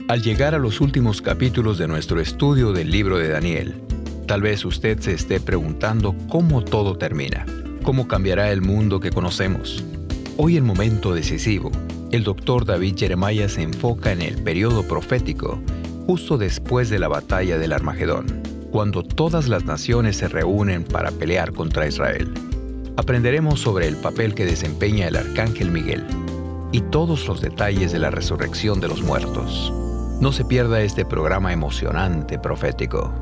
Al llegar a los últimos capítulos de nuestro estudio del libro de Daniel, tal vez usted se esté preguntando cómo todo termina, cómo cambiará el mundo que conocemos. Hoy, en Momento Decisivo, el Dr. David Jeremiah se enfoca en el periodo profético, justo después de la batalla del Armagedón, cuando todas las naciones se reúnen para pelear contra Israel. Aprenderemos sobre el papel que desempeña el Arcángel Miguel y todos los detalles de la resurrección de los muertos. No se pierda este programa emocionante profético.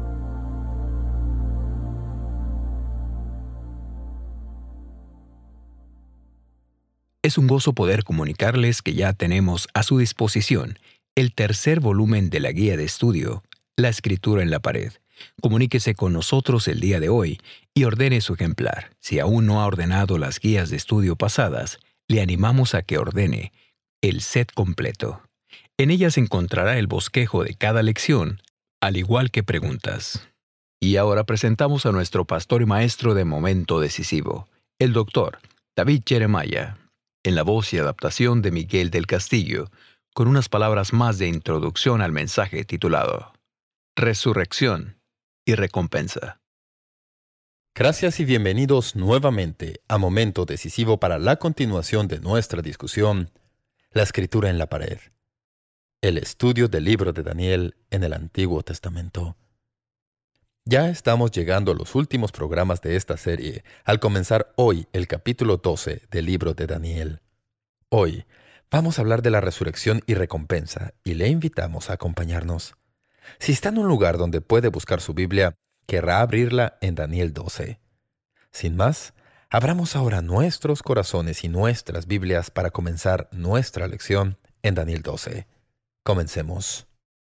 Es un gozo poder comunicarles que ya tenemos a su disposición el tercer volumen de la guía de estudio, La Escritura en la Pared. Comuníquese con nosotros el día de hoy y ordene su ejemplar. Si aún no ha ordenado las guías de estudio pasadas, le animamos a que ordene el set completo. En ellas encontrará el bosquejo de cada lección, al igual que preguntas. Y ahora presentamos a nuestro pastor y maestro de Momento Decisivo, el Dr. David Jeremiah, en la voz y adaptación de Miguel del Castillo, con unas palabras más de introducción al mensaje titulado Resurrección y Recompensa. Gracias y bienvenidos nuevamente a Momento Decisivo para la continuación de nuestra discusión, La Escritura en la Pared. El estudio del libro de Daniel en el Antiguo Testamento. Ya estamos llegando a los últimos programas de esta serie, al comenzar hoy el capítulo 12 del libro de Daniel. Hoy vamos a hablar de la resurrección y recompensa, y le invitamos a acompañarnos. Si está en un lugar donde puede buscar su Biblia, querrá abrirla en Daniel 12. Sin más, abramos ahora nuestros corazones y nuestras Biblias para comenzar nuestra lección en Daniel 12. Comencemos.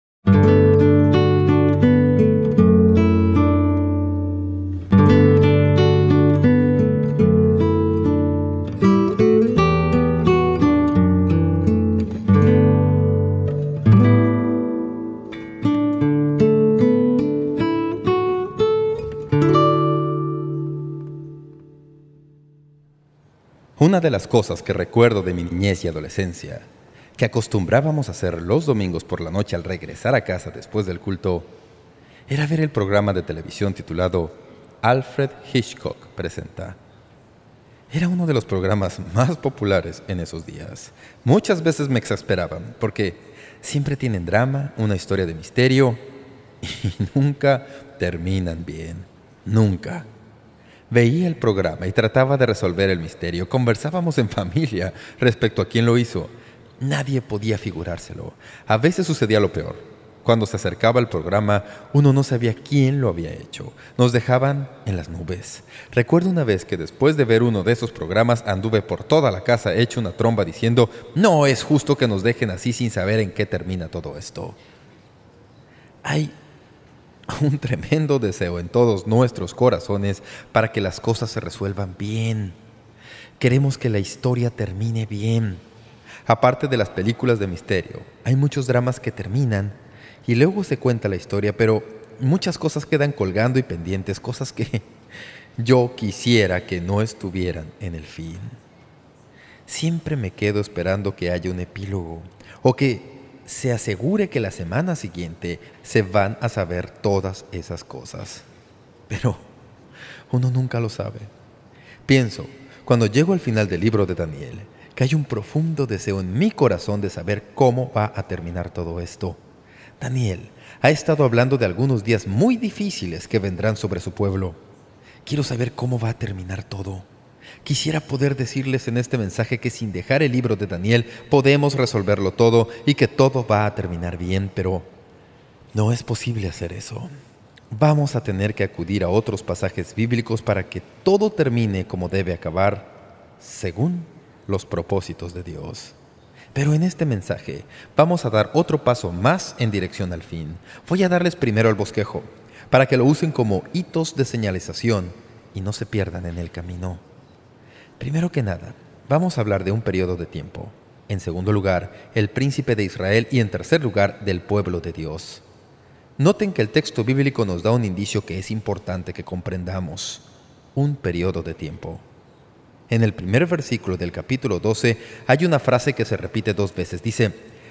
Una de las cosas que recuerdo de mi niñez y adolescencia, que acostumbrábamos a hacer los domingos por la noche al regresar a casa después del culto, era ver el programa de televisión titulado Alfred Hitchcock Presenta. Era uno de los programas más populares en esos días. Muchas veces me exasperaban porque siempre tienen drama, una historia de misterio y nunca terminan bien. Nunca. Veía el programa y trataba de resolver el misterio. Conversábamos en familia respecto a quién lo hizo. Nadie podía figurárselo. A veces sucedía lo peor. Cuando se acercaba el programa, uno no sabía quién lo había hecho. Nos dejaban en las nubes. Recuerdo una vez que después de ver uno de esos programas anduve por toda la casa hecho una tromba diciendo: «No es justo que nos dejen así sin saber en qué termina todo esto». Hay un tremendo deseo en todos nuestros corazones para que las cosas se resuelvan bien. Queremos que la historia termine bien. Aparte de las películas de misterio, hay muchos dramas que terminan y luego se cuenta la historia, pero muchas cosas quedan colgando y pendientes, cosas que yo quisiera que no estuvieran en el fin. Siempre me quedo esperando que haya un epílogo o que se asegure que la semana siguiente se van a saber todas esas cosas. Pero uno nunca lo sabe. Pienso, cuando llego al final del libro de Daniel, que hay un profundo deseo en mi corazón de saber cómo va a terminar todo esto. Daniel ha estado hablando de algunos días muy difíciles que vendrán sobre su pueblo. Quiero saber cómo va a terminar todo. Quisiera poder decirles en este mensaje que sin dejar el libro de Daniel podemos resolverlo todo y que todo va a terminar bien, pero no es posible hacer eso. Vamos a tener que acudir a otros pasajes bíblicos para que todo termine como debe acabar, según los propósitos de Dios. Pero en este mensaje vamos a dar otro paso más en dirección al fin. Voy a darles primero el bosquejo, para que lo usen como hitos de señalización y no se pierdan en el camino. Primero que nada, vamos a hablar de un periodo de tiempo. En segundo lugar, el príncipe de Israel y en tercer lugar, del pueblo de Dios. Noten que el texto bíblico nos da un indicio que es importante que comprendamos. Un periodo de tiempo. En el primer versículo del capítulo 12 hay una frase que se repite 2 veces. Dice: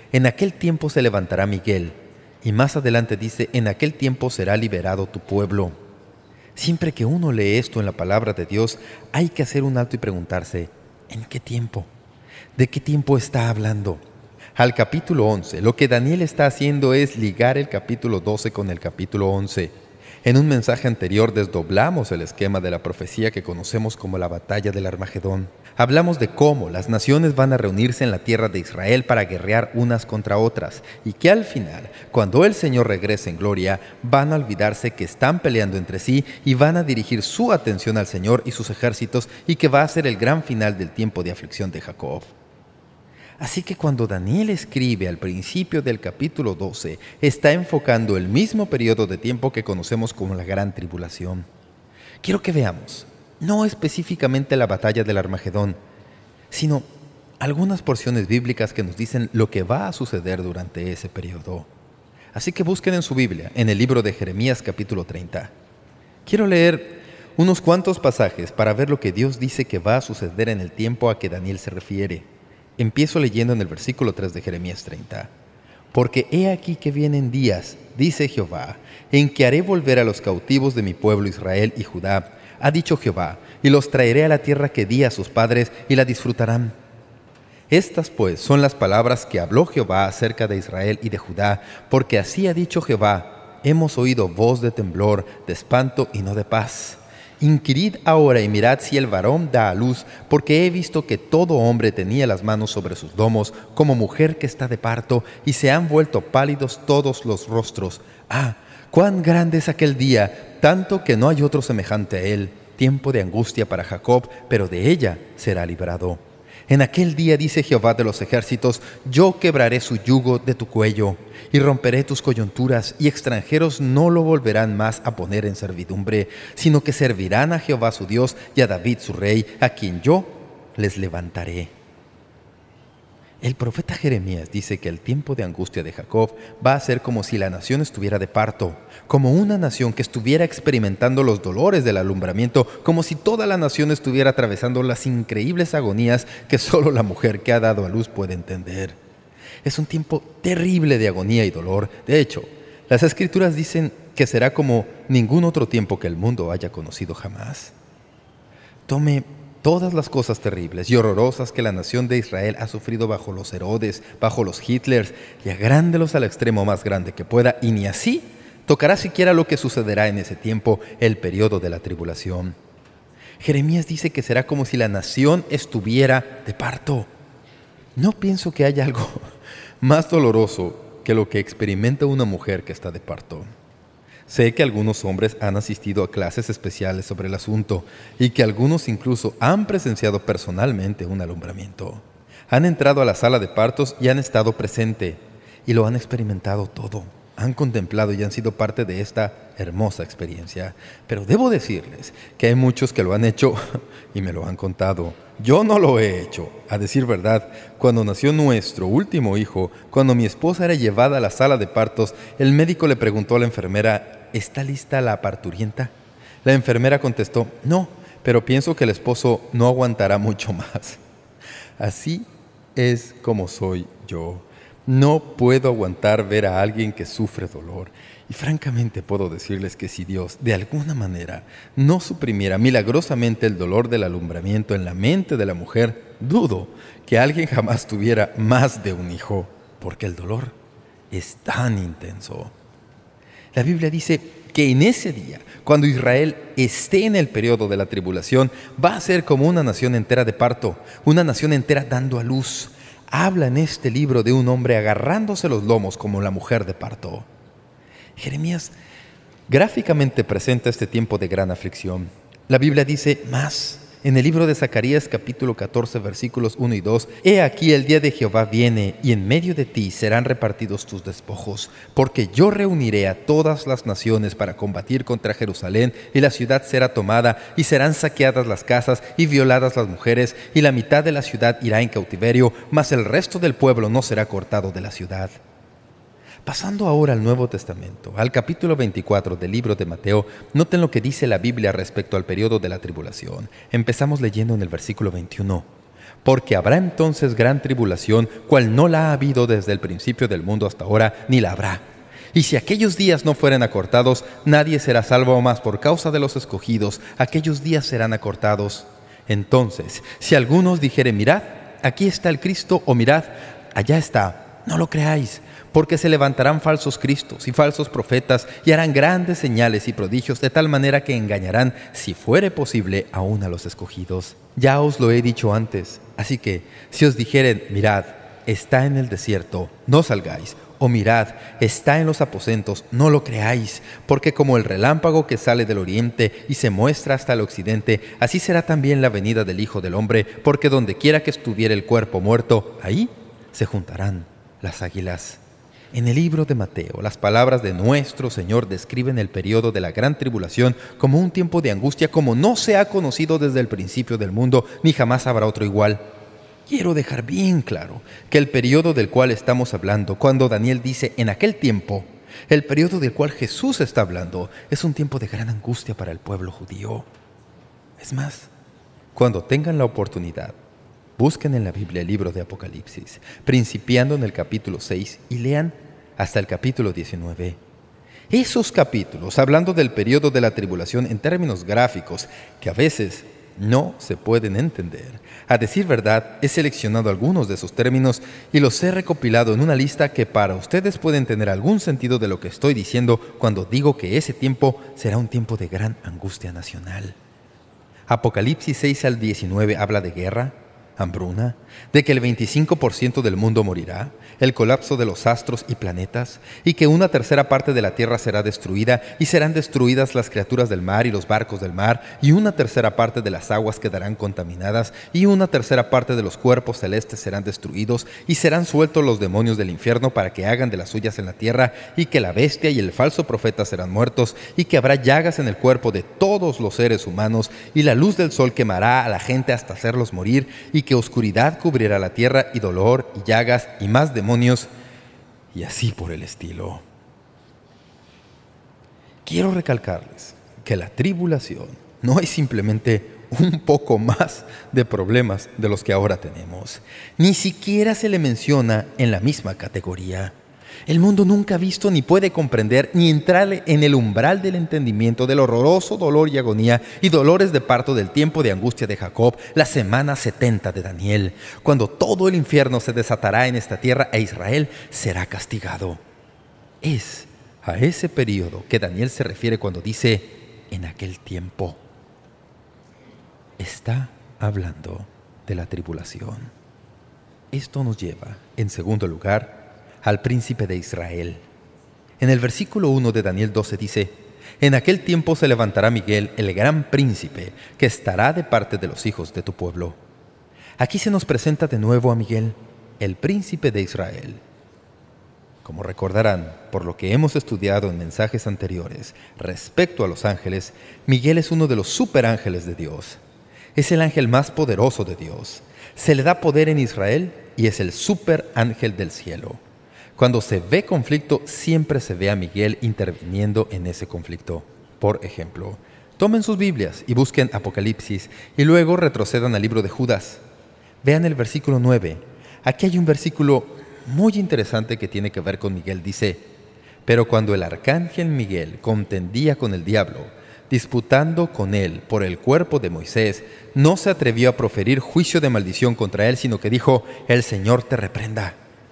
En aquel tiempo se levantará Miguel. Y más adelante dice, en aquel tiempo será liberado tu pueblo. Siempre que uno lee esto en la palabra de Dios, hay que hacer un alto y preguntarse, ¿en qué tiempo? ¿De qué tiempo está hablando? Al capítulo 11, lo que Daniel está haciendo es ligar el capítulo 12 con el capítulo 11. En un mensaje anterior desdoblamos el esquema de la profecía que conocemos como la batalla del Armagedón. Hablamos de cómo las naciones van a reunirse en la tierra de Israel para guerrear unas contra otras y que al final, cuando el Señor regrese en gloria, van a olvidarse que están peleando entre sí y van a dirigir su atención al Señor y sus ejércitos y que va a ser el gran final del tiempo de aflicción de Jacob. Así que cuando Daniel escribe al principio del capítulo 12, está enfocando el mismo periodo de tiempo que conocemos como la Gran Tribulación. Quiero que veamos, no específicamente la batalla del Armagedón, sino algunas porciones bíblicas que nos dicen lo que va a suceder durante ese periodo. Así que busquen en su Biblia, en el libro de Jeremías capítulo 30. Quiero leer unos cuantos pasajes para ver lo que Dios dice que va a suceder en el tiempo a que Daniel se refiere. Empiezo leyendo en el versículo 3 de Jeremías 30. Porque he aquí que vienen días, dice Jehová, en que haré volver a los cautivos de mi pueblo Israel y Judá, ha dicho Jehová, y los traeré a la tierra que di a sus padres y la disfrutarán. Estas pues son las palabras que habló Jehová acerca de Israel y de Judá, porque así ha dicho Jehová, hemos oído voz de temblor, de espanto y no de paz. Inquirid ahora y mirad si el varón da a luz, porque he visto que todo hombre tenía las manos sobre sus lomos, como mujer que está de parto, y se han vuelto pálidos todos los rostros. ¡Ah! ¡Cuán grande es aquel día! Tanto que no hay otro semejante a él. Tiempo de angustia para Jacob, pero de ella será librado. En aquel día, dice Jehová de los ejércitos, yo quebraré su yugo de tu cuello, y romperé tus coyunturas, y extranjeros no lo volverán más a poner en servidumbre, sino que servirán a Jehová su Dios y a David su rey, a quien yo les levantaré. El profeta Jeremías dice que el tiempo de angustia de Jacob va a ser como si la nación estuviera de parto, como una nación que estuviera experimentando los dolores del alumbramiento, como si toda la nación estuviera atravesando las increíbles agonías que solo la mujer que ha dado a luz puede entender. Es un tiempo terrible de agonía y dolor. De hecho, las Escrituras dicen que será como ningún otro tiempo que el mundo haya conocido jamás. Tome todas las cosas terribles y horrorosas que la nación de Israel ha sufrido bajo los Herodes, bajo los Hitlers, y agrándelos al extremo más grande que pueda, y ni así tocará siquiera lo que sucederá en ese tiempo, el periodo de la tribulación. Jeremías dice que será como si la nación estuviera de parto. No pienso que haya algo más doloroso que lo que experimenta una mujer que está de parto. Sé que algunos hombres han asistido a clases especiales sobre el asunto y que algunos incluso han presenciado personalmente un alumbramiento. Han entrado a la sala de partos y han estado presente y lo han experimentado todo. Han contemplado y han sido parte de esta hermosa experiencia. Pero debo decirles que hay muchos que lo han hecho y me lo han contado. Yo no lo he hecho. A decir verdad, cuando nació nuestro último hijo, cuando mi esposa era llevada a la sala de partos, el médico le preguntó a la enfermera, ¿está lista la parturienta? La enfermera contestó, no, pero pienso que el esposo no aguantará mucho más. Así es como soy yo. No puedo aguantar ver a alguien que sufre dolor. Y francamente puedo decirles que si Dios, de alguna manera, no suprimiera milagrosamente el dolor del alumbramiento en la mente de la mujer, dudo que alguien jamás tuviera más de un hijo, porque el dolor es tan intenso. La Biblia dice que en ese día, cuando Israel esté en el periodo de la tribulación, va a ser como una nación entera de parto, una nación entera dando a luz. Habla en este libro de un hombre agarrándose los lomos como la mujer de parto. Jeremías gráficamente presenta este tiempo de gran aflicción. La Biblia dice más. En el libro de Zacarías, capítulo 14, versículos 1 y 2, «He aquí el día de Jehová viene, y en medio de ti serán repartidos tus despojos, porque yo reuniré a todas las naciones para combatir contra Jerusalén, y la ciudad será tomada, y serán saqueadas las casas, y violadas las mujeres, y la mitad de la ciudad irá en cautiverio, mas el resto del pueblo no será cortado de la ciudad». Pasando ahora al Nuevo Testamento, al capítulo 24 del libro de Mateo, noten lo que dice la Biblia respecto al periodo de la tribulación. Empezamos leyendo en el versículo 21. porque habrá entonces gran tribulación, cual no la ha habido desde el principio del mundo hasta ahora, ni la habrá. Y si aquellos días no fueren acortados, nadie será salvo, mas por causa de los escogidos, aquellos días serán acortados. Entonces, si algunos dijeren, mirad, aquí está el Cristo, o mirad, allá está, no lo creáis, porque se levantarán falsos cristos y falsos profetas, y harán grandes señales y prodigios, de tal manera que engañarán, si fuere posible, aún a los escogidos. Ya os lo he dicho antes, así que, si os dijeren, mirad, está en el desierto, no salgáis, o mirad, está en los aposentos, no lo creáis, porque como el relámpago que sale del oriente y se muestra hasta el occidente, así será también la venida del Hijo del Hombre, porque donde quiera que estuviere el cuerpo muerto, ahí se juntarán las águilas. En el libro de Mateo, las palabras de nuestro Señor describen el periodo de la gran tribulación como un tiempo de angustia como no se ha conocido desde el principio del mundo, ni jamás habrá otro igual. Quiero dejar bien claro que el periodo del cual estamos hablando, cuando Daniel dice en aquel tiempo, el periodo del cual Jesús está hablando, es un tiempo de gran angustia para el pueblo judío. Es más, cuando tengan la oportunidad, busquen en la Biblia el libro de Apocalipsis, principiando en el capítulo 6 y lean hasta el capítulo 19. Esos capítulos, hablando del periodo de la tribulación en términos gráficos, que a veces no se pueden entender. A decir verdad, he seleccionado algunos de esos términos y los he recopilado en una lista que para ustedes pueden tener algún sentido de lo que estoy diciendo cuando digo que ese tiempo será un tiempo de gran angustia nacional. Apocalipsis 6 al 19 habla de guerra, hambruna, de que el 25% del mundo morirá, el colapso de los astros y planetas, y que una tercera parte de la tierra será destruida, y serán destruidas las criaturas del mar y los barcos del mar, y una tercera parte de las aguas quedarán contaminadas, y una tercera parte de los cuerpos celestes serán destruidos, y serán sueltos los demonios del infierno para que hagan de las suyas en la tierra, y que la bestia y el falso profeta serán muertos, y que habrá llagas en el cuerpo de todos los seres humanos, y la luz del sol quemará a la gente hasta hacerlos morir, y que oscuridad cubrirá la tierra, y dolor, y llagas, y más demonios, y así por el estilo. Quiero recalcarles que la tribulación no es simplemente un poco más de problemas de los que ahora tenemos. Ni siquiera se le menciona en la misma categoría. El mundo nunca ha visto ni puede comprender ni entrar en el umbral del entendimiento del horroroso dolor y agonía y dolores de parto del tiempo de angustia de Jacob, la semana 70 de Daniel, cuando todo el infierno se desatará en esta tierra e Israel será castigado. Es a ese periodo que Daniel se refiere cuando dice en aquel tiempo. Está hablando de la tribulación. Esto nos lleva, en segundo lugar, al príncipe de Israel. En el versículo 1 de Daniel 12 dice, «En aquel tiempo se levantará Miguel, el gran príncipe, que estará de parte de los hijos de tu pueblo». Aquí se nos presenta de nuevo a Miguel, el príncipe de Israel. Como recordarán, por lo que hemos estudiado en mensajes anteriores respecto a los ángeles, Miguel es uno de los superángeles de Dios. Es el ángel más poderoso de Dios. Se le da poder en Israel y es el superángel del cielo. Cuando se ve conflicto, siempre se ve a Miguel interviniendo en ese conflicto. Por ejemplo, tomen sus Biblias y busquen Apocalipsis y luego retrocedan al libro de Judas. Vean el versículo 9. Aquí hay un versículo muy interesante que tiene que ver con Miguel. Dice, «Pero cuando el arcángel Miguel contendía con el diablo, disputando con él por el cuerpo de Moisés, no se atrevió a proferir juicio de maldición contra él, sino que dijo, «El Señor te reprenda».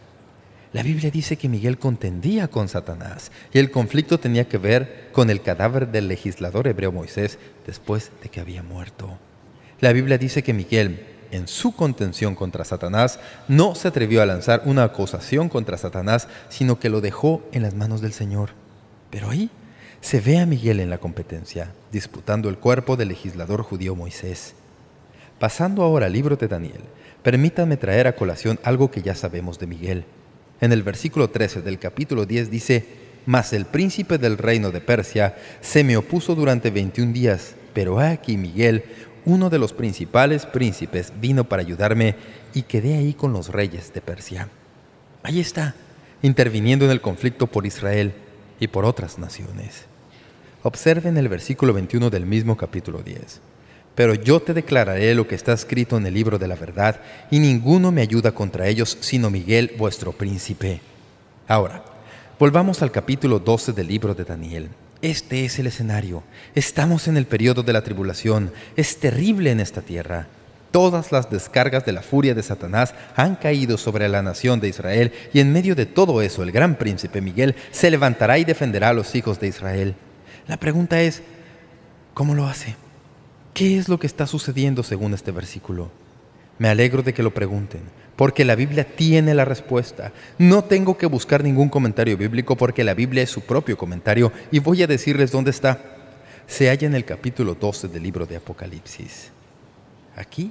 La Biblia dice que Miguel contendía con Satanás y el conflicto tenía que ver con el cadáver del legislador hebreo Moisés después de que había muerto. La Biblia dice que Miguel, en su contención contra Satanás, no se atrevió a lanzar una acusación contra Satanás, sino que lo dejó en las manos del Señor. Pero ahí se ve a Miguel en la competencia, disputando el cuerpo del legislador judío Moisés. Pasando ahora al libro de Daniel, permítanme traer a colación algo que ya sabemos de Miguel. En el versículo 13 del capítulo 10 dice, «Mas el príncipe del reino de Persia se me opuso durante 21 días, pero he aquí Miguel, uno de los principales príncipes, vino para ayudarme y quedé ahí con los reyes de Persia». Ahí está, interviniendo en el conflicto por Israel y por otras naciones. Observen el versículo 21 del mismo capítulo 10. Pero yo te declararé lo que está escrito en el libro de la verdad, y ninguno me ayuda contra ellos, sino Miguel, vuestro príncipe. Ahora, volvamos al capítulo 12 del libro de Daniel. Este es el escenario. Estamos en el periodo de la tribulación. Es terrible en esta tierra. Todas las descargas de la furia de Satanás han caído sobre la nación de Israel, y en medio de todo eso el gran príncipe Miguel se levantará y defenderá a los hijos de Israel. La pregunta es, ¿cómo lo hace? ¿Qué es lo que está sucediendo según este versículo? Me alegro de que lo pregunten, porque la Biblia tiene la respuesta. No tengo que buscar ningún comentario bíblico, porque la Biblia es su propio comentario, y voy a decirles dónde está. Se halla en el capítulo 12 del libro de Apocalipsis. Aquí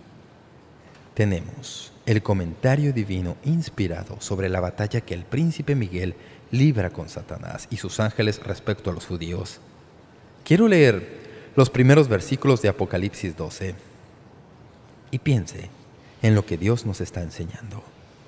tenemos el comentario divino inspirado sobre la batalla que el príncipe Miguel libra con Satanás y sus ángeles respecto a los judíos. Quiero leer los primeros versículos de Apocalipsis 12 y piense en lo que Dios nos está enseñando.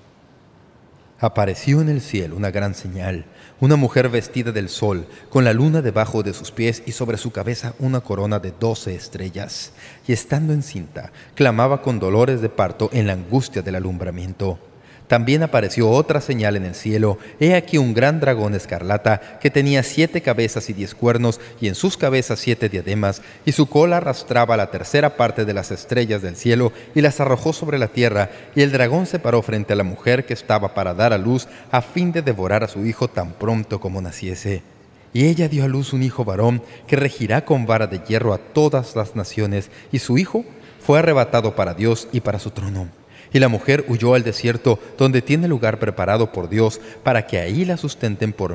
Apareció en el cielo una gran señal, una mujer vestida del sol, con la luna debajo de sus pies y sobre su cabeza una corona de 12 estrellas. Y estando encinta, clamaba con dolores de parto en la angustia del alumbramiento. También apareció otra señal en el cielo. He aquí un gran dragón escarlata que tenía 7 cabezas y 10 cuernos, y en sus cabezas 7 diademas, y su cola arrastraba la tercera parte de las estrellas del cielo y las arrojó sobre la tierra. Y el dragón se paró frente a la mujer que estaba para dar a luz, a fin de devorar a su hijo tan pronto como naciese. Y ella dio a luz un hijo varón que regirá con vara de hierro a todas las naciones, y su hijo fue arrebatado para Dios y para su trono. Y la mujer huyó al desierto, donde tiene lugar preparado por Dios, para que ahí la sustenten por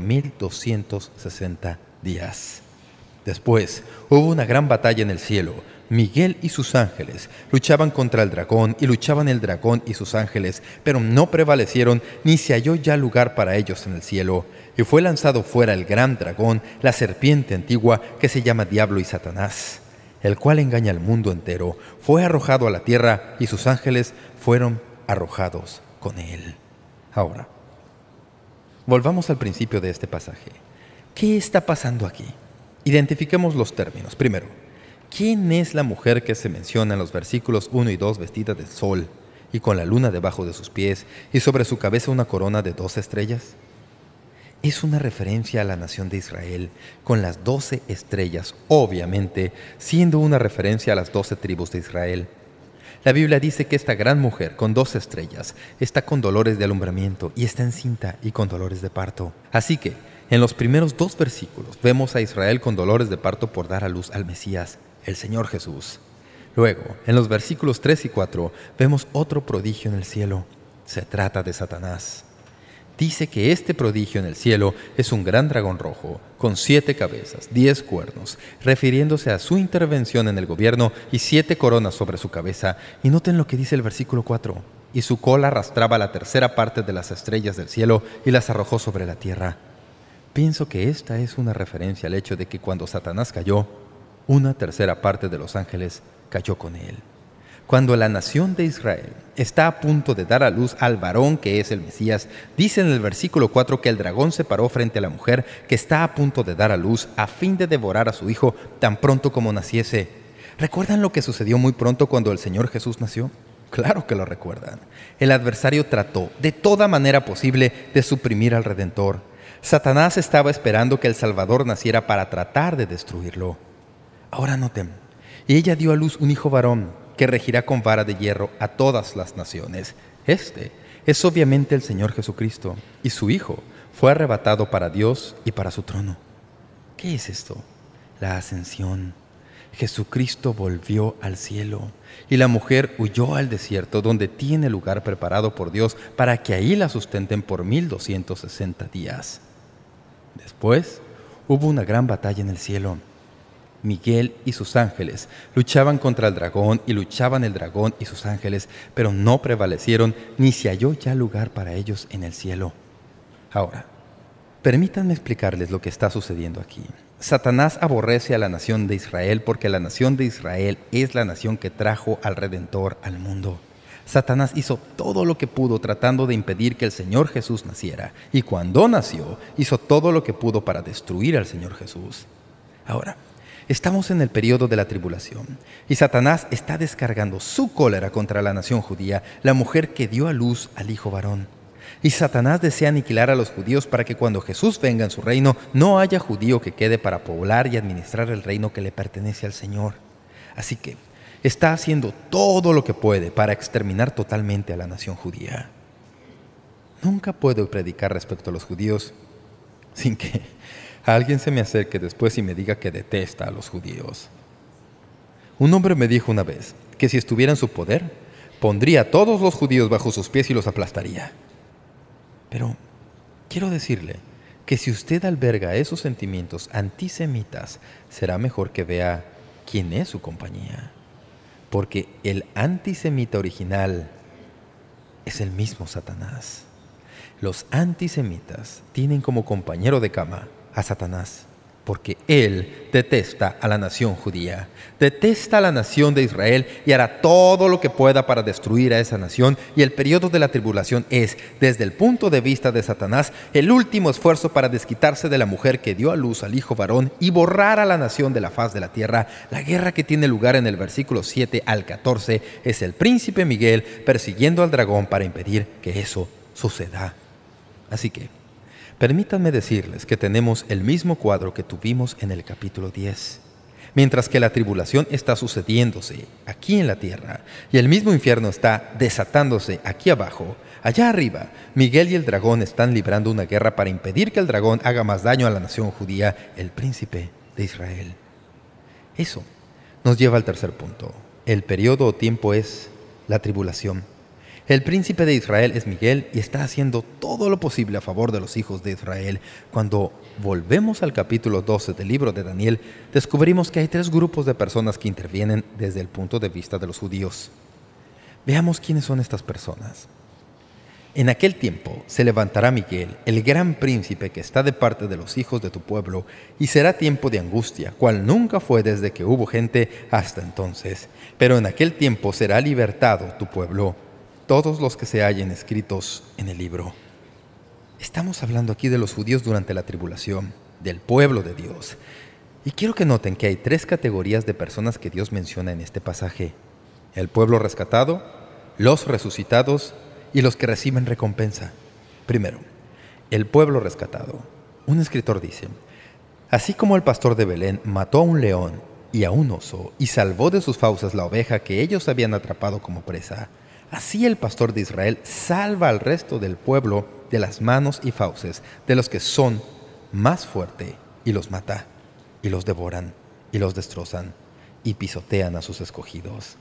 1260 días. Después hubo una gran batalla en el cielo. Miguel y sus ángeles luchaban contra el dragón, y luchaban el dragón y sus ángeles, pero no prevalecieron, ni se halló ya lugar para ellos en el cielo. Y fue lanzado fuera el gran dragón, la serpiente antigua, que se llama Diablo y Satanás, el cual engaña al mundo entero. Fue arrojado a la tierra, y sus ángeles fueron arrojados con él. Ahora, volvamos al principio de este pasaje. ¿Qué está pasando aquí? Identifiquemos los términos. Primero, ¿quién es la mujer que se menciona en los versículos 1 y 2 vestida de sol y con la luna debajo de sus pies y sobre su cabeza una corona de 12 estrellas? Es una referencia a la nación de Israel, con las 12 estrellas, obviamente, siendo una referencia a las 12 tribus de Israel. La Biblia dice que esta gran mujer, con 12 estrellas, está con dolores de alumbramiento y está encinta y con dolores de parto. Así que, en los primeros 2 versículos, vemos a Israel con dolores de parto por dar a luz al Mesías, el Señor Jesús. Luego, en los versículos 3 y 4, vemos otro prodigio en el cielo. Se trata de Satanás. Dice que este prodigio en el cielo es un gran dragón rojo, con 7 cabezas, 10 cuernos, refiriéndose a su intervención en el gobierno, y 7 coronas sobre su cabeza. Y noten lo que dice el versículo 4. Y su cola arrastraba la tercera parte de las estrellas del cielo y las arrojó sobre la tierra. Pienso que esta es una referencia al hecho de que cuando Satanás cayó, una tercera parte de los ángeles cayó con él. Cuando la nación de Israel está a punto de dar a luz al varón que es el Mesías, dice en el versículo 4 que el dragón se paró frente a la mujer que está a punto de dar a luz, a fin de devorar a su hijo tan pronto como naciese. ¿Recuerdan lo que sucedió muy pronto cuando el Señor Jesús nació? Claro que lo recuerdan. El adversario trató de toda manera posible de suprimir al Redentor. Satanás estaba esperando que el Salvador naciera para tratar de destruirlo. Ahora noten, y ella dio a luz un hijo varón, que regirá con vara de hierro a todas las naciones. Este es obviamente el Señor Jesucristo, y su Hijo fue arrebatado para Dios y para su trono. ¿Qué es esto? La ascensión. Jesucristo volvió al cielo, y la mujer huyó al desierto, donde tiene lugar preparado por Dios para que ahí la sustenten por 1260 días. Después hubo una gran batalla en el cielo. Miguel y sus ángeles luchaban contra el dragón, y luchaban el dragón y sus ángeles, pero no prevalecieron, ni se halló ya lugar para ellos en el cielo. Ahora, permítanme explicarles lo que está sucediendo aquí. Satanás aborrece a la nación de Israel porque la nación de Israel es la nación que trajo al Redentor al mundo. Satanás hizo todo lo que pudo tratando de impedir que el Señor Jesús naciera, y cuando nació, hizo todo lo que pudo para destruir al Señor Jesús. Ahora, Estamos en el periodo de la tribulación y Satanás está descargando su cólera contra la nación judía, la mujer que dio a luz al hijo varón. Y Satanás desea aniquilar a los judíos para que cuando Jesús venga en su reino no haya judío que quede para poblar y administrar el reino que le pertenece al Señor. Así que está haciendo todo lo que puede para exterminar totalmente a la nación judía. Nunca puedo predicar respecto a los judíos sin que alguien se me acerque después y me diga que detesta a los judíos. Un hombre me dijo una vez que si estuviera en su poder, pondría a todos los judíos bajo sus pies y los aplastaría. Pero quiero decirle que si usted alberga esos sentimientos antisemitas, será mejor que vea quién es su compañía. Porque el antisemita original es el mismo Satanás. Los antisemitas tienen como compañero de cama a Satanás, porque él detesta a la nación judía, detesta a la nación de Israel y hará todo lo que pueda para destruir a esa nación. Y el periodo de la tribulación es, desde el punto de vista de Satanás, el último esfuerzo para desquitarse de la mujer que dio a luz al hijo varón y borrar a la nación de la faz de la tierra. La guerra que tiene lugar en el versículo 7 al 14 es el príncipe Miguel persiguiendo al dragón para impedir que eso suceda. Así que permítanme decirles que tenemos el mismo cuadro que tuvimos en el capítulo 10. Mientras que la tribulación está sucediéndose aquí en la tierra y el mismo infierno está desatándose aquí abajo, allá arriba, Miguel y el dragón están librando una guerra para impedir que el dragón haga más daño a la nación judía, el príncipe de Israel. Eso nos lleva al tercer punto. El periodo o tiempo es la tribulación. El príncipe de Israel es Miguel y está haciendo todo lo posible a favor de los hijos de Israel. Cuando volvemos al capítulo 12 del libro de Daniel, descubrimos que hay tres grupos de personas que intervienen desde el punto de vista de los judíos. Veamos quiénes son estas personas. En aquel tiempo se levantará Miguel, el gran príncipe que está de parte de los hijos de tu pueblo, y será tiempo de angustia, cual nunca fue desde que hubo gente hasta entonces. Pero en aquel tiempo será libertado tu pueblo, todos los que se hallen escritos en el libro. Estamos hablando aquí de los judíos durante la tribulación, del pueblo de Dios. Y quiero que noten que hay tres categorías de personas que Dios menciona en este pasaje: el pueblo rescatado, los resucitados y los que reciben recompensa. Primero, el pueblo rescatado. Un escritor dice: así como el pastor de Belén mató a un león y a un oso y salvó de sus fauces la oveja que ellos habían atrapado como presa, así el pastor de Israel salva al resto del pueblo de las manos y fauces de los que son más fuertes y los mata, y los devoran, y los destrozan, y pisotean a sus escogidos.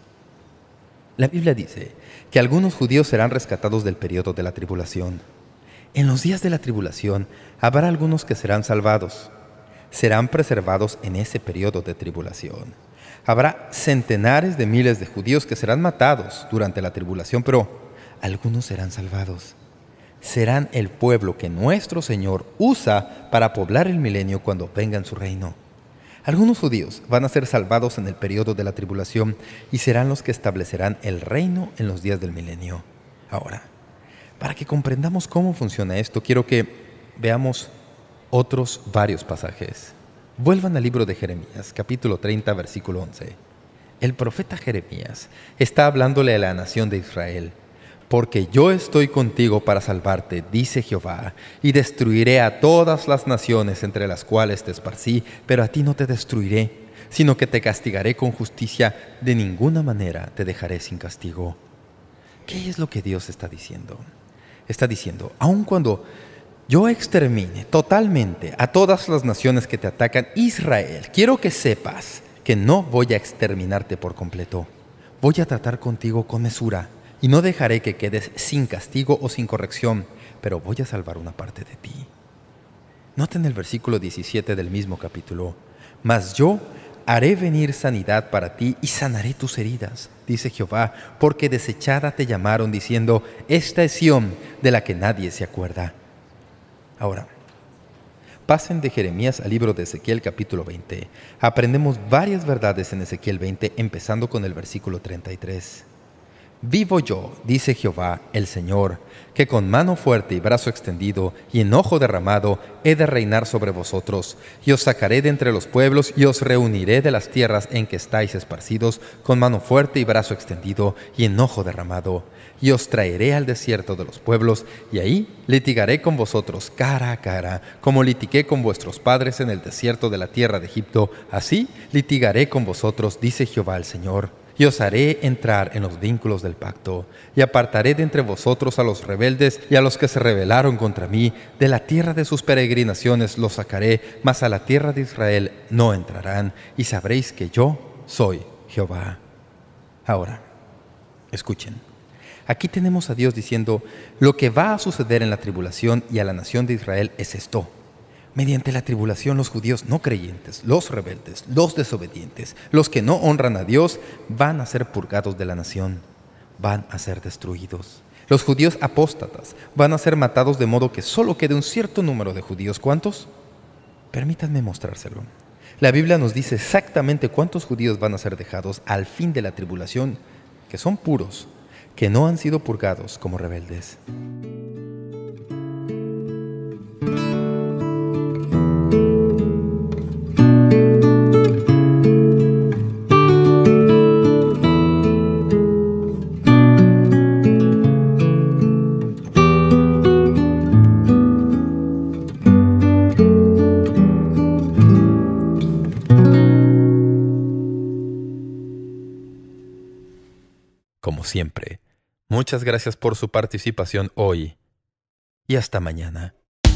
La Biblia dice que algunos judíos serán rescatados del periodo de la tribulación. En los días de la tribulación habrá algunos que serán salvados, serán preservados en ese periodo de tribulación. Habrá centenares de miles de judíos que serán matados durante la tribulación, pero algunos serán salvados. Serán el pueblo que nuestro Señor usa para poblar el milenio cuando venga en su reino. Algunos judíos van a ser salvados en el periodo de la tribulación y serán los que establecerán el reino en los días del milenio. Ahora, para que comprendamos cómo funciona esto, quiero que veamos otros varios pasajes. Vuelvan al libro de Jeremías, capítulo 30, versículo 11. El profeta Jeremías está hablándole a la nación de Israel. Porque yo estoy contigo para salvarte, dice Jehová, y destruiré a todas las naciones entre las cuales te esparcí, pero a ti no te destruiré, sino que te castigaré con justicia, de ninguna manera te dejaré sin castigo. ¿Qué es lo que Dios está diciendo? Está diciendo, aun cuando yo extermine totalmente a todas las naciones que te atacan, Israel, quiero que sepas que no voy a exterminarte por completo. Voy a tratar contigo con mesura y no dejaré que quedes sin castigo o sin corrección, pero voy a salvar una parte de ti. Noten el versículo 17 del mismo capítulo. Mas yo haré venir sanidad para ti y sanaré tus heridas, dice Jehová, porque desechada te llamaron diciendo, esta es Sión de la que nadie se acuerda. Ahora, pasen de Jeremías al libro de Ezequiel capítulo 20. Aprendemos varias verdades en Ezequiel 20, empezando con el versículo 33. Vivo yo, dice Jehová el Señor, que con mano fuerte y brazo extendido y enojo derramado he de reinar sobre vosotros, y os sacaré de entre los pueblos, y os reuniré de las tierras en que estáis esparcidos, con mano fuerte y brazo extendido y enojo derramado, y os traeré al desierto de los pueblos, y ahí litigaré con vosotros cara a cara, como litigué con vuestros padres en el desierto de la tierra de Egipto, así litigaré con vosotros, dice Jehová el Señor. Y os haré entrar en los vínculos del pacto, y apartaré de entre vosotros a los rebeldes y a los que se rebelaron contra mí. De la tierra de sus peregrinaciones los sacaré, mas a la tierra de Israel no entrarán, y sabréis que yo soy Jehová. Ahora, escuchen. Aquí tenemos a Dios diciendo, lo que va a suceder en la tribulación y a la nación de Israel es esto. Mediante la tribulación los judíos no creyentes, los rebeldes, los desobedientes, los que no honran a Dios, van a ser purgados de la nación, van a ser destruidos. Los judíos apóstatas van a ser matados de modo que solo quede un cierto número de judíos. ¿Cuántos? Permítanme mostrárselo. La Biblia nos dice exactamente cuántos judíos van a ser dejados al fin de la tribulación, que son puros, que no han sido purgados como rebeldes. Como siempre, muchas gracias por su participación hoy y hasta mañana.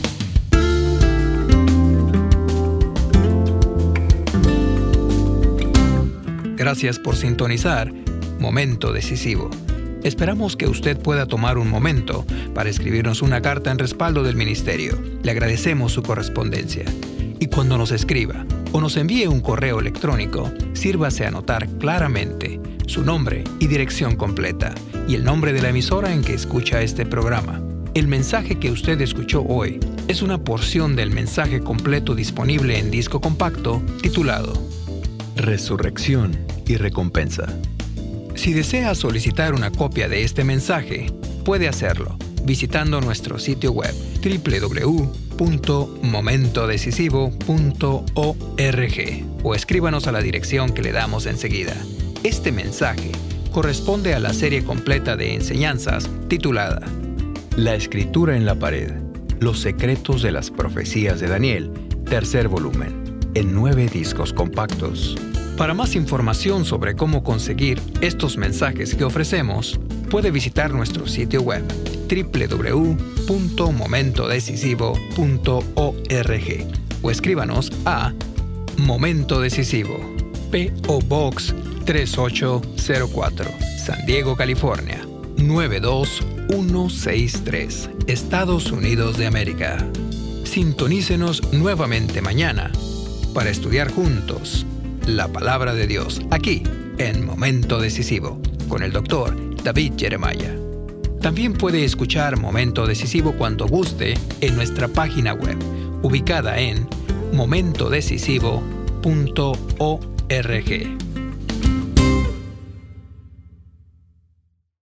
Gracias por sintonizar Momento Decisivo. Esperamos que usted pueda tomar un momento para escribirnos una carta en respaldo del ministerio. Le agradecemos su correspondencia. Y cuando nos escriba o nos envíe un correo electrónico, sírvase a anotar claramente su nombre y dirección completa y el nombre de la emisora en que escucha este programa. El mensaje que usted escuchó hoy es una porción del mensaje completo disponible en disco compacto titulado Resurrección y Recompensa. Si desea solicitar una copia de este mensaje, puede hacerlo visitando nuestro sitio web www.momentodecisivo.org o escríbanos a la dirección que le damos enseguida. Este mensaje corresponde a la serie completa de enseñanzas titulada La Escritura en la Pared, los secretos de las profecías de Daniel, tercer volumen, en 9 discos compactos. Para más información sobre cómo conseguir estos mensajes que ofrecemos, puede visitar nuestro sitio web www.momentodecisivo.org o escríbanos a Momento Decisivo, P.O. Box 3804, San Diego, California, 92163, Estados Unidos de América. Sintonícenos nuevamente mañana para estudiar juntos la Palabra de Dios, aquí en Momento Decisivo, con el Dr. David Jeremiah. También puede escuchar Momento Decisivo cuando guste en nuestra página web, ubicada en momentodecisivo.org.